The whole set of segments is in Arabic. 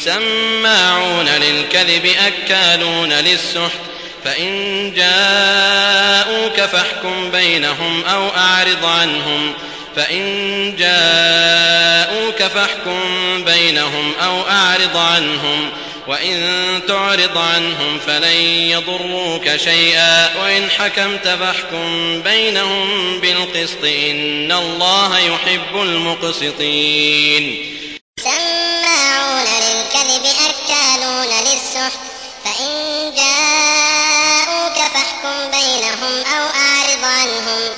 سماعون للكذب أكالون للسحت فإن جاءوك فاحكم بينهم أو أعرض عنهم وإن تعرض عنهم فلن يضروك شيئا وإن حكمت فاحكم بينهم بالقسط إن الله يحب المقسطين. سماعون للكذب أكالون للسحت فإن جاءوك فاحكم بينهم أو أعرض عنهم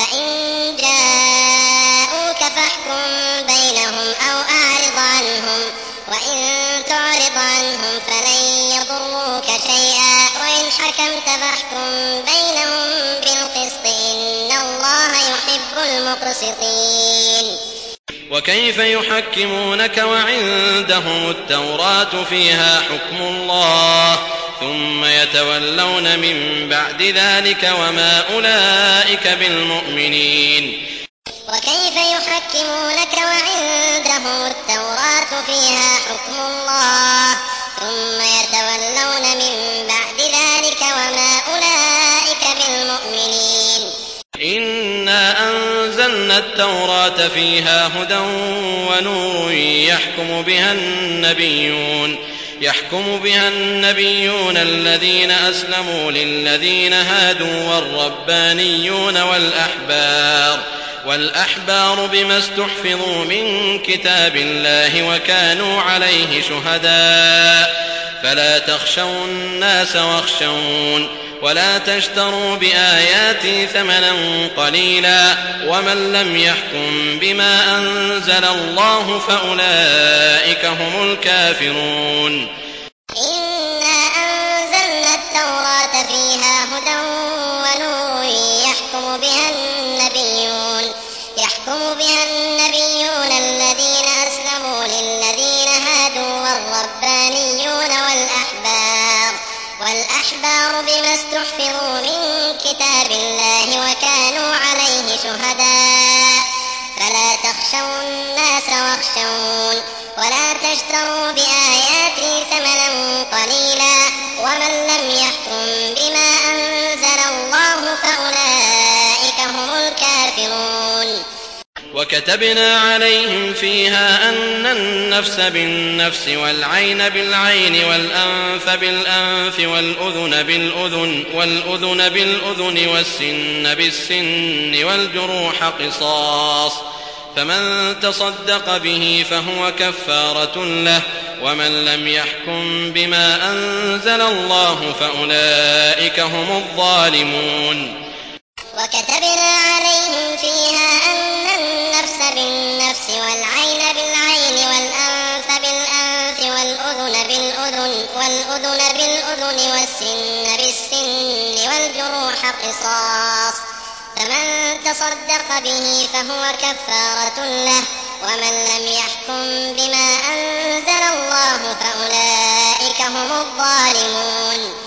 وإن تعرض عنهم فلن يضروك شيئا وإن حكمت فاحكم بينهم بالقسط إن الله يحب المقسطين. وكيف يحكمونك وعندهم التوراة فيها حكم الله ثم يتولون من بعد ذلك وما أولئك بالمؤمنين. وكيف يحكمونك وعندهم التوراة فيها حكم الله ثم يتولون من بعد ذلك وما أولئك بالمؤمنين. إنا أنزلنا التوراة فيها هدى ونور يحكم بها النبيون الذين أسلموا للذين هادوا والربانيون والأحبار بما استحفظوا من كتاب الله وكانوا عليه شهداء فلا تخشوا الناس واخشون ولا تشتروا بآياتي ثمنا قليلا ومن لم يحكم بما أنزل الله فأولئك هم الكافرون. إنا أنزلنا التوراة فيها هدى ونور يحكم بها النبيون الذين أسلموا للذين هادوا والربانيون والأحبار بما استحفظوا من كتاب الله وكانوا عليه شهداء فلا تخشوا الناس واخشون ولا تشتروا بآياتي ثمنا قليلا ومن لم يحكم بما أنزل الله فأولئك هم الكافرون. وكتبنا عليهم فيها أن النفس بالنفس والعين بالعين والأنف بالأنف والأذن بالأذن والسن بالسن والجروح قصاص فمن تصدق به فهو كفارة له ومن لم يحكم بما أنزل الله فأولئك هم الظالمون. وكتبنا عليهم فيها أن النفس بالنفس والعين بالعين والأنف بالأنف والأذن بالأذن والسن بالسن والجروح قصاص فمن تصدق به فهو كفارة له ومن لم يحكم بما أنزل الله فأولئك هم الظالمون.